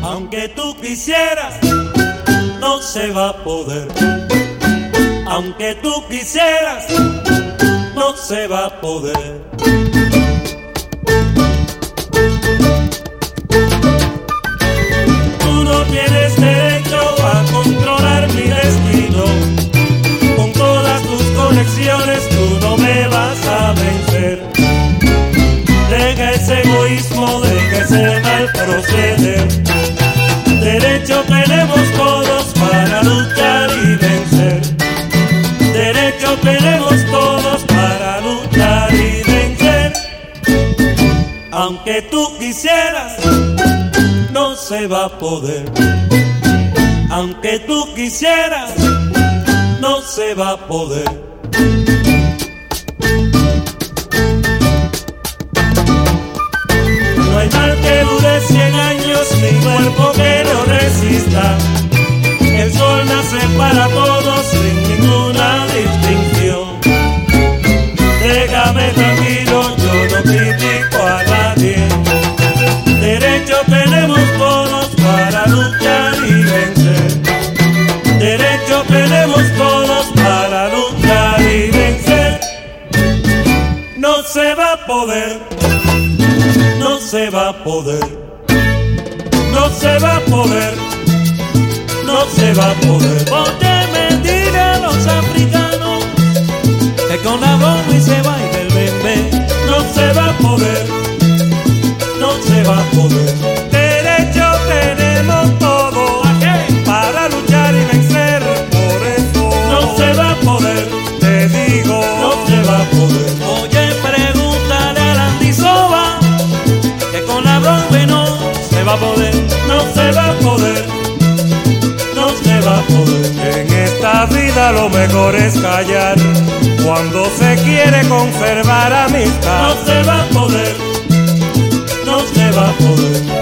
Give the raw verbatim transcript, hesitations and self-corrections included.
Aunque tú quisieras, no se va a poder. Aunque tú quisieras, no se va a poder. Tú no tienes derecho a controlar mi destino. Con todas tus conexiones tú no me vas a vencer. Deja ese egoísmo, deja ese mal proceder. Derecho tenemos todos para luchar y vencer. Derecho tenemos todos para luchar y vencer. Aunque tú quisieras, no se va a poder. Aunque tú quisieras, no se va a poder. No hay mal que dure cien años, ni cuerpo que no resista. El sol nace para todos sin ninguna distinción. Déjame tranquilo, yo no critico a nadie. Derecho tenemos todos para luchar y vencer. Derecho tenemos todos para luchar y vencer. No se va a poder. No se va a poder, no se va a poder, no se va a poder. Porque me digan los africanos que con la bomba se baila el bembé. No se va a poder, no se va a poder. Derecho tenemos todo para luchar y vencer. Por eso no se va a poder, te digo, no se va a poder. Oye, pregúntale a Landy Soba que con la bronce no se va a poder, no se va a poder, no se va a poder. En esta vida lo mejor es callar cuando se quiere conservar amistad. No se va a poder, no se va a poder.